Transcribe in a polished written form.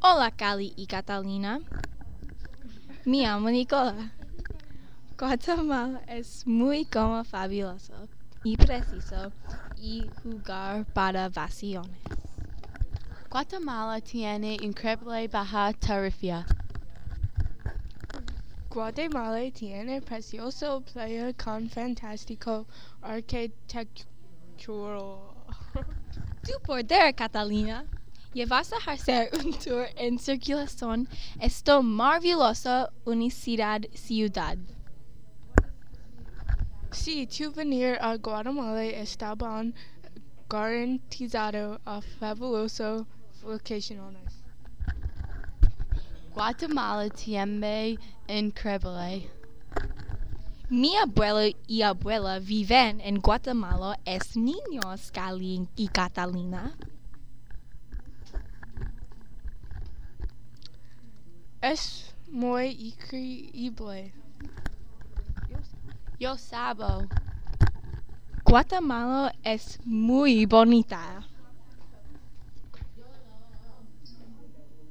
Hola, Cali y Catalina. Me llamo Nicola. Guatemala es muy como fabuloso y preciso y jugar para vacaciones. Guatemala tiene increíble baja tarifa. Guatemala tiene precioso playa con fantástico arquitectura. Tu poder, Catalina. Llevas a hacer un tour en circulación esta maravillosa ciudad. Si tu venir a Guatemala está bien garantizado a fabuloso vacaciones. Guatemala tiene increíble. Mi abuelo y abuela viven en Guatemala. ¿Es niños, Cali y Catalina? Es muy increíble. Yo sabo. Guatemala es muy bonita.